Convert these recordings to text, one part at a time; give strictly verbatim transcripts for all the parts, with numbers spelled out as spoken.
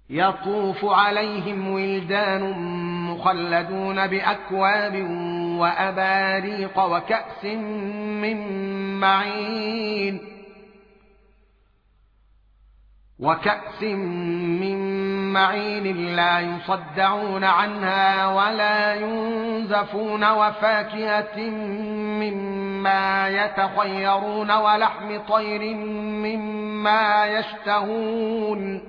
يطوف عليهم ولدان مخلدون بأكواب وأباريق وكأس من معين وكأس من معين لا يصدعون عنها ولا ينزفون وفاكهة مما يتخيرون ولحم طير مما يشتهون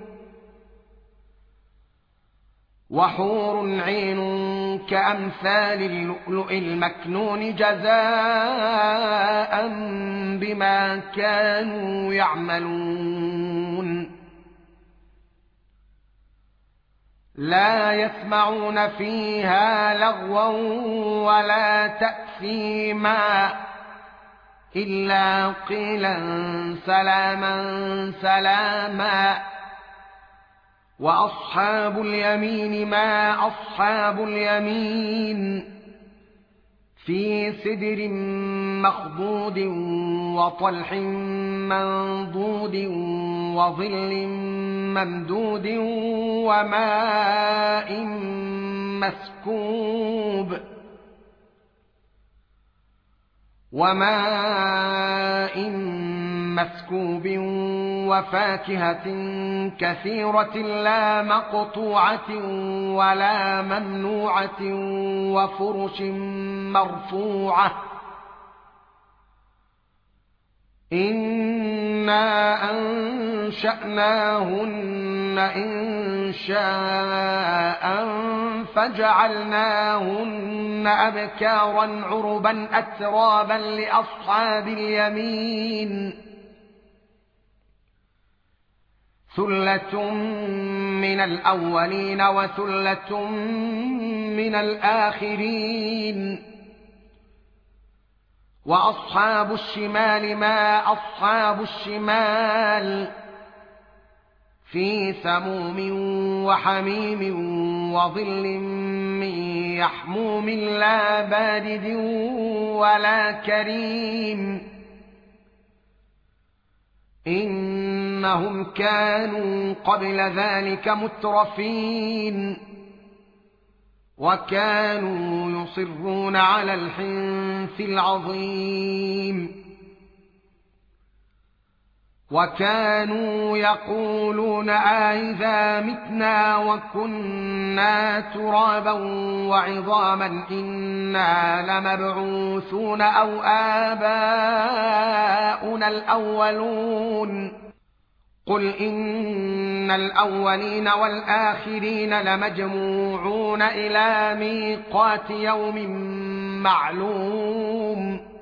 وحور عين كأمثال اللؤلؤ المكنون جزاء بما كانوا يعملون لا يسمعون فيها لغوا ولا تأثيما إلا قيلا سلاما سلاما وأصحاب اليمين ما أصحاب اليمين في سدر مخضود وطلح منضود وظل ممدود وماء مسكوب وماء مسكوب وفاكهة كثيرة لا مقطوعة ولا ممنوعة وفرش مرفوعة إنا أنشأناهن إنشاء فجعلناهن أبكارا عربا أترابا لأصحاب اليمين ثلة من الأولين وثلة من الآخرين وأصحاب الشمال ما أصحاب الشمال في سموم وحميم وظل من يحموم لا بارد ولا كريم إنهم كانوا قبل ذلك مترفين وكانوا يصرون على الحنث العظيم وكانوا يقولون أئذا متنا وكنا ترابا وعظاما إنا لمبعوثون أو آباؤنا الأولون قل إن الأولين والآخرين لمجموعون إلى ميقات يوم معلوم